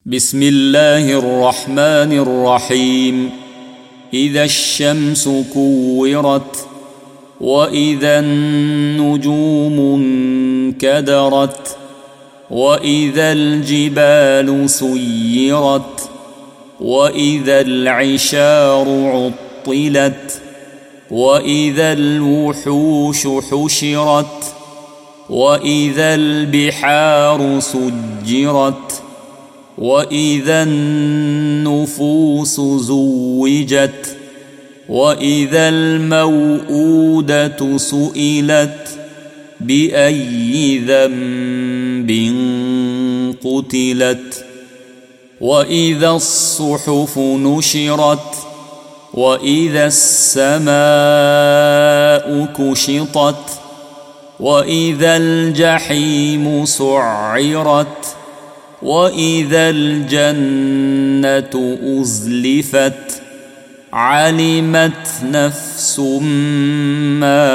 بسم الله الرحمن الرحيم. إذا الشمس كورت وإذا النجوم انكدرت وإذا الجبال سيرت وإذا العشار عطلت وإذا الوحوش حشرت وإذا البحار سجرت وإذا النفوس زوجت وإذا الموءودة سئلت بأي ذنب قتلت وإذا الصحف نشرت وإذا السماء كشطت وإذا الجحيم سعرت وإذا الجنة أزلفت علمت نفس ما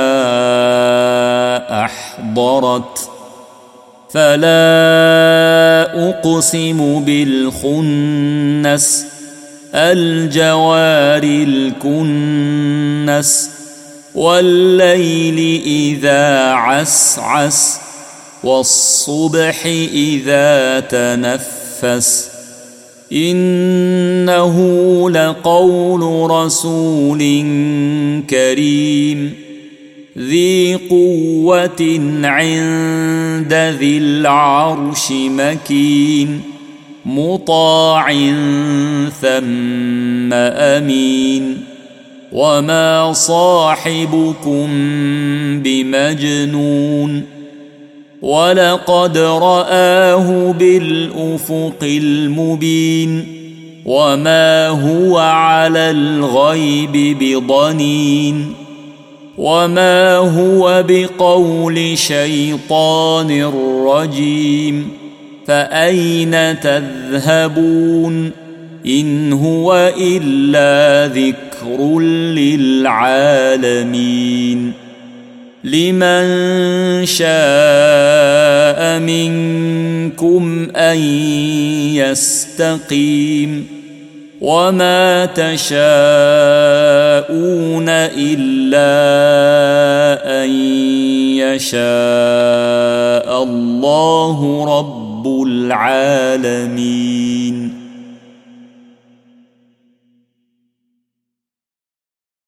أحضرت فلا أقسم بالخنس الجوار الكنس والليل إذا عسعس والصبح إذا تنفس إنه لقول رسول كريم ذي قوة عند ذي العرش مكين مطاع ثم أمين وما صاحبكم بمجنون ولقد رآه بالأفق المبين وما هو على الغيب بضنين وما هو بقول شيطان رجيم فأين تذهبون إن هو إلا ذكر للعالمين لمن شاء منكم أن يستقيم وما تشاءون إلا أن يشاء الله رب العالمين.